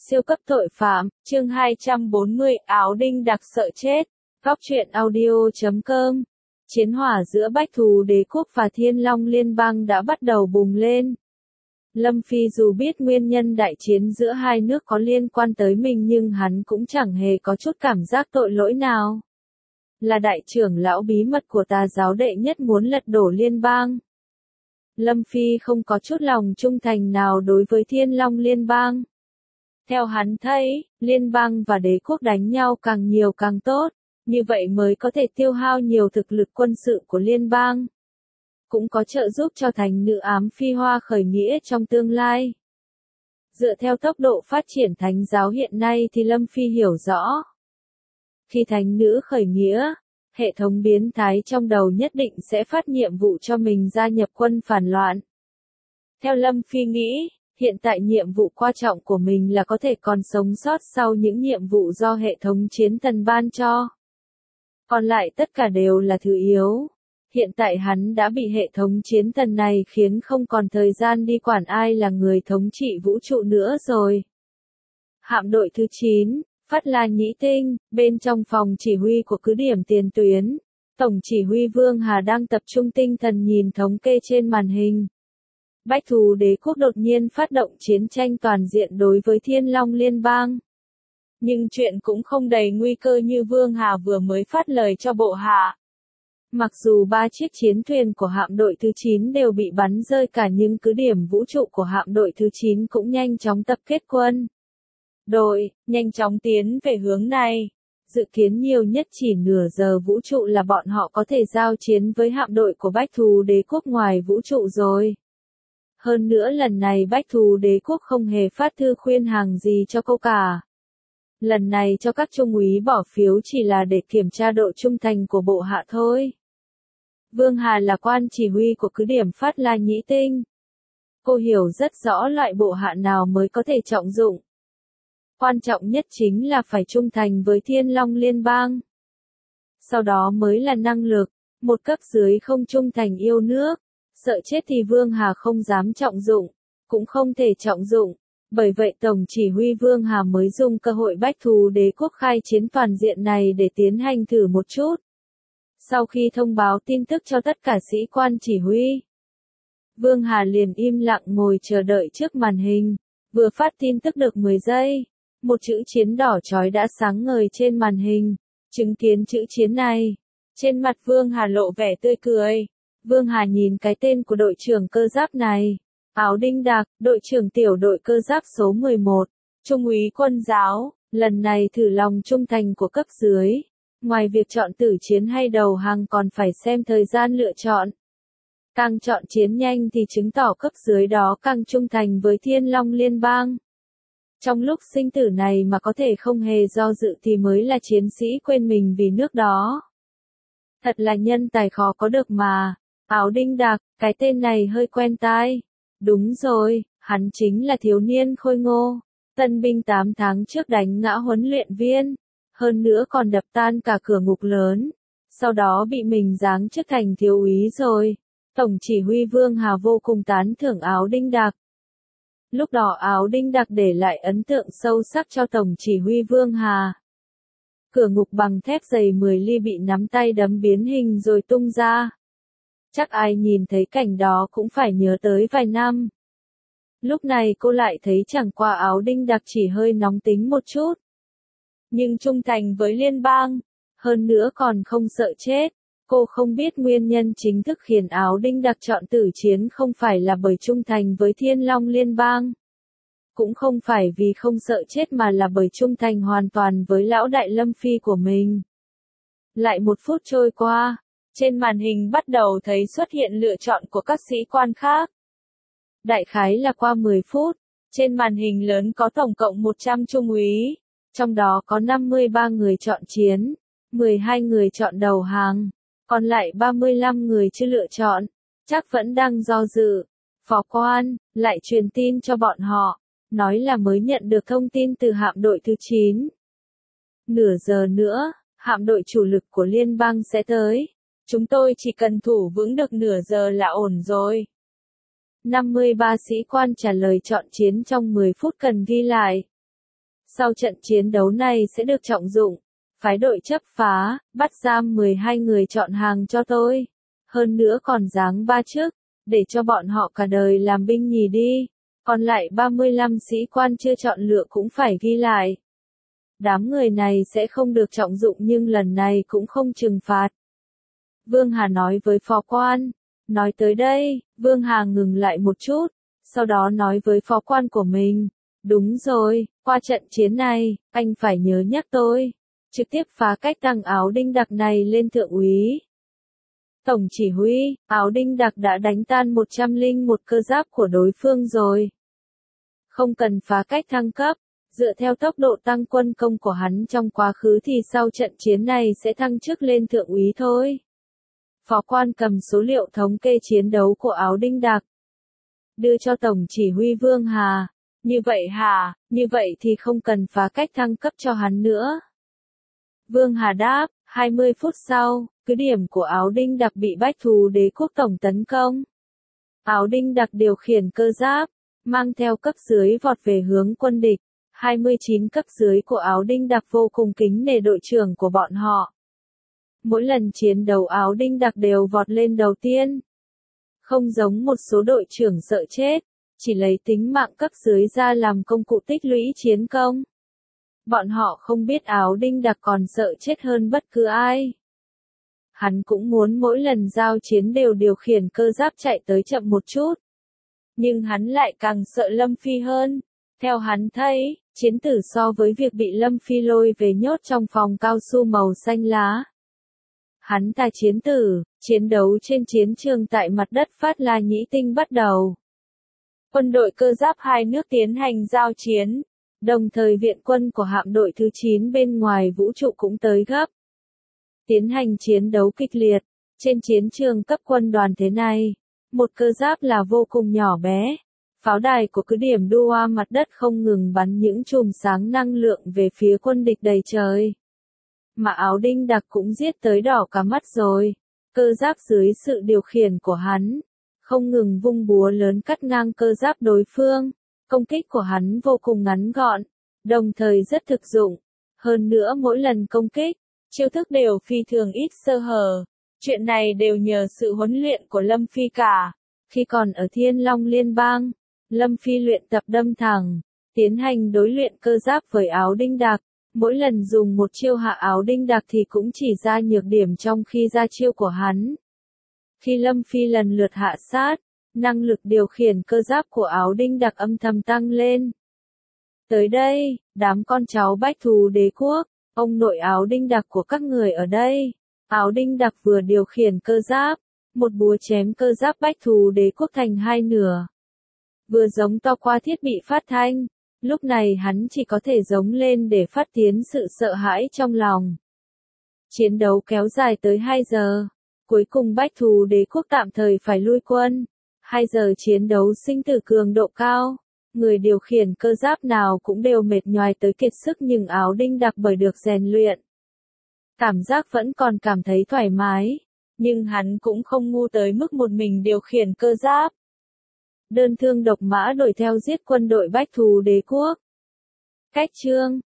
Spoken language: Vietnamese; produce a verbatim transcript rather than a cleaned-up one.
Siêu cấp tội phạm, chương hai trăm bốn mươi, áo đinh đặc sợ chết. Góc truyện audio chấm com. Chiến hỏa giữa Bách Thù Đế quốc và Thiên Long Liên bang đã bắt đầu bùng lên. Lâm Phi dù biết nguyên nhân đại chiến giữa hai nước có liên quan tới mình nhưng hắn cũng chẳng hề có chút cảm giác tội lỗi nào. Là đại trưởng lão bí mật của tà giáo đệ nhất muốn lật đổ liên bang. Lâm Phi không có chút lòng trung thành nào đối với Thiên Long Liên bang. Theo hắn thấy, liên bang và đế quốc đánh nhau càng nhiều càng tốt, như vậy mới có thể tiêu hao nhiều thực lực quân sự của liên bang. Cũng có trợ giúp cho thành nữ ám phi hoa khởi nghĩa trong tương lai. Dựa theo tốc độ phát triển thánh giáo hiện nay thì Lâm Phi hiểu rõ. Khi thánh nữ khởi nghĩa, hệ thống biến thái trong đầu nhất định sẽ phát nhiệm vụ cho mình gia nhập quân phản loạn. Theo Lâm Phi nghĩ, hiện tại nhiệm vụ quan trọng của mình là có thể còn sống sót sau những nhiệm vụ do hệ thống chiến thần ban cho. Còn lại tất cả đều là thứ yếu. Hiện tại hắn đã bị hệ thống chiến thần này khiến không còn thời gian đi quản ai là người thống trị vũ trụ nữa rồi. Hạm đội thứ chín, Phát La Nhĩ Tinh, bên trong phòng chỉ huy của cứ điểm tiền tuyến, Tổng chỉ huy Vương Hà đang tập trung tinh thần nhìn thống kê trên màn hình. Bách Thù Đế quốc đột nhiên phát động chiến tranh toàn diện đối với Thiên Long Liên bang. Nhưng chuyện cũng không đầy nguy cơ như Vương Hà vừa mới phát lời cho bộ hạ. Mặc dù ba chiếc chiến thuyền của hạm đội thứ chín đều bị bắn rơi cả nhưng cứ điểm vũ trụ của hạm đội thứ chín cũng nhanh chóng tập kết quân. Đội, nhanh chóng tiến về hướng này. Dự kiến nhiều nhất chỉ nửa giờ vũ trụ là bọn họ có thể giao chiến với hạm đội của Bách Thù Đế quốc ngoài vũ trụ rồi. Hơn nữa lần này Bách Thù Đế quốc không hề phát thư khuyên hàng gì cho cô cả. Lần này cho các trung úy bỏ phiếu chỉ là để kiểm tra độ trung thành của bộ hạ thôi. Vương Hà là quan chỉ huy của cứ điểm Phát La Nhĩ Tinh. Cô hiểu rất rõ loại bộ hạ nào mới có thể trọng dụng. Quan trọng nhất chính là phải trung thành với Thiên Long Liên bang. Sau đó mới là năng lực, một cấp dưới không trung thành yêu nước. Sợ chết thì Vương Hà không dám trọng dụng, cũng không thể trọng dụng. Bởi vậy Tổng chỉ huy Vương Hà mới dùng cơ hội Bách Thù Đế quốc khai chiến toàn diện này để tiến hành thử một chút. Sau khi thông báo tin tức cho tất cả sĩ quan chỉ huy, Vương Hà liền im lặng ngồi chờ đợi trước màn hình. Vừa phát tin tức được mười giây, một chữ chiến đỏ chói đã sáng ngời trên màn hình. Chứng kiến chữ chiến này, trên mặt Vương Hà lộ vẻ tươi cười. Vương Hà nhìn cái tên của đội trưởng cơ giáp này. Áo Đinh Đặc, đội trưởng tiểu đội cơ giáp số mười một, trung úy quân giáo, lần này thử lòng trung thành của cấp dưới. Ngoài việc chọn tử chiến hay đầu hàng còn phải xem thời gian lựa chọn. Càng chọn chiến nhanh thì chứng tỏ cấp dưới đó càng trung thành với Thiên Long Liên bang. Trong lúc sinh tử này mà có thể không hề do dự thì mới là chiến sĩ quên mình vì nước đó. Thật là nhân tài khó có được mà. Áo Đinh Đặc, cái tên này hơi quen tai. Đúng rồi, hắn chính là thiếu niên khôi ngô, tân binh tám tháng trước đánh ngã huấn luyện viên, hơn nữa còn đập tan cả cửa ngục lớn, sau đó bị mình giáng chức thành thiếu úy rồi. Tổng chỉ huy Vương Hà vô cùng tán thưởng Áo Đinh Đặc. Lúc đó Áo Đinh Đặc để lại ấn tượng sâu sắc cho Tổng chỉ huy Vương Hà. Cửa ngục bằng thép dày mười ly bị nắm tay đấm biến hình rồi tung ra. Chắc ai nhìn thấy cảnh đó cũng phải nhớ tới vài năm. Lúc này cô lại thấy chẳng qua Áo Đinh Đặc chỉ hơi nóng tính một chút. Nhưng trung thành với liên bang, hơn nữa còn không sợ chết. Cô không biết nguyên nhân chính thức khiến Áo Đinh Đặc chọn tử chiến không phải là bởi trung thành với Thiên Long Liên bang. Cũng không phải vì không sợ chết mà là bởi trung thành hoàn toàn với lão đại Lâm Phi của mình. Lại một phút trôi qua. Trên màn hình bắt đầu thấy xuất hiện lựa chọn của các sĩ quan khác. Đại khái là qua mười phút, trên màn hình lớn có tổng cộng một trăm trung úy, trong đó có năm mươi ba người chọn chiến, mười hai người chọn đầu hàng, còn lại ba mươi lăm người chưa lựa chọn, chắc vẫn đang do dự. Phó quan lại truyền tin cho bọn họ, nói là mới nhận được thông tin từ hạm đội thứ chín. Nửa giờ nữa, hạm đội chủ lực của liên bang sẽ tới. Chúng tôi chỉ cần thủ vững được nửa giờ là ổn rồi. năm mươi ba sĩ quan trả lời chọn chiến trong mười phút cần ghi lại. Sau trận chiến đấu này sẽ được trọng dụng, phái đội chấp phá, bắt giam mười hai người chọn hàng cho tôi. Hơn nữa còn giáng ba chức, để cho bọn họ cả đời làm binh nhì đi. Còn lại ba mươi lăm sĩ quan chưa chọn lựa cũng phải ghi lại. Đám người này sẽ không được trọng dụng nhưng lần này cũng không trừng phạt. Vương Hà nói với phó quan. Nói tới đây, Vương Hà ngừng lại một chút, sau đó nói với phó quan của mình. Đúng rồi, qua trận chiến này, anh phải nhớ nhắc tôi. Trực tiếp phá cách tăng áo đinh đặc này lên thượng úy. Tổng chỉ huy, áo đinh đặc đã đánh tan một trăm lẻ một cơ giáp của đối phương rồi. Không cần phá cách thăng cấp, dựa theo tốc độ tăng quân công của hắn trong quá khứ thì sau trận chiến này sẽ thăng chức lên thượng úy thôi. Phó quan cầm số liệu thống kê chiến đấu của áo đinh đặc. Đưa cho Tổng chỉ huy Vương Hà. Như vậy hả, như vậy thì không cần phá cách thăng cấp cho hắn nữa. Vương Hà đáp, hai mươi phút sau, cứ điểm của áo đinh đặc bị bách thú đế quốc tổng tấn công. Áo đinh đặc điều khiển cơ giáp, mang theo cấp dưới vọt về hướng quân địch. hai mươi chín cấp dưới của áo đinh đặc vô cùng kính nể đội trưởng của bọn họ. Mỗi lần chiến đấu áo đinh đặc đều vọt lên đầu tiên. Không giống một số đội trưởng sợ chết, chỉ lấy tính mạng cấp dưới ra làm công cụ tích lũy chiến công. Bọn họ không biết áo đinh đặc còn sợ chết hơn bất cứ ai. Hắn cũng muốn mỗi lần giao chiến đều điều khiển cơ giáp chạy tới chậm một chút. Nhưng hắn lại càng sợ Lâm Phi hơn. Theo hắn thấy, chiến tử so với việc bị Lâm Phi lôi về nhốt trong phòng cao su màu xanh lá. Hắn ta chiến tử, chiến đấu trên chiến trường tại mặt đất Phát La Nhĩ Tinh bắt đầu. Quân đội cơ giáp hai nước tiến hành giao chiến, đồng thời viện quân của hạm đội thứ chín bên ngoài vũ trụ cũng tới gấp. Tiến hành chiến đấu kịch liệt, trên chiến trường cấp quân đoàn thế này, một cơ giáp là vô cùng nhỏ bé. Pháo đài của cứ điểm Dua mặt đất không ngừng bắn những chùm sáng năng lượng về phía quân địch đầy trời. Mà áo đinh đặc cũng giết tới đỏ cả mắt rồi. Cơ giáp dưới sự điều khiển của hắn, không ngừng vung búa lớn cắt ngang cơ giáp đối phương. Công kích của hắn vô cùng ngắn gọn, đồng thời rất thực dụng. Hơn nữa mỗi lần công kích, chiêu thức đều phi thường ít sơ hở. Chuyện này đều nhờ sự huấn luyện của Lâm Phi cả. Khi còn ở Thiên Long Liên bang, Lâm Phi luyện tập đâm thẳng, tiến hành đối luyện cơ giáp với áo đinh đặc. Mỗi lần dùng một chiêu hạ áo đinh đặc thì cũng chỉ ra nhược điểm trong khi ra chiêu của hắn. Khi Lâm Phi lần lượt hạ sát, năng lực điều khiển cơ giáp của áo đinh đặc âm thầm tăng lên. Tới đây, đám con cháu bách thú đế quốc, ông nội áo đinh đặc của các người ở đây. Áo đinh đặc vừa điều khiển cơ giáp, một búa chém cơ giáp bách thú đế quốc thành hai nửa. Vừa giống to qua thiết bị phát thanh, lúc này hắn chỉ có thể giống lên để phát tiến sự sợ hãi trong lòng. Chiến đấu kéo dài tới hai giờ, cuối cùng bách thú đế quốc tạm thời phải lui quân. hai giờ chiến đấu sinh tử cường độ cao, người điều khiển cơ giáp nào cũng đều mệt nhoài tới kiệt sức nhưng áo đinh đặc bởi được rèn luyện. Cảm giác vẫn còn cảm thấy thoải mái, nhưng hắn cũng không ngu tới mức một mình điều khiển cơ giáp. Đơn thương độc mã đuổi theo giết quân đội bách thú đế quốc. Cách chương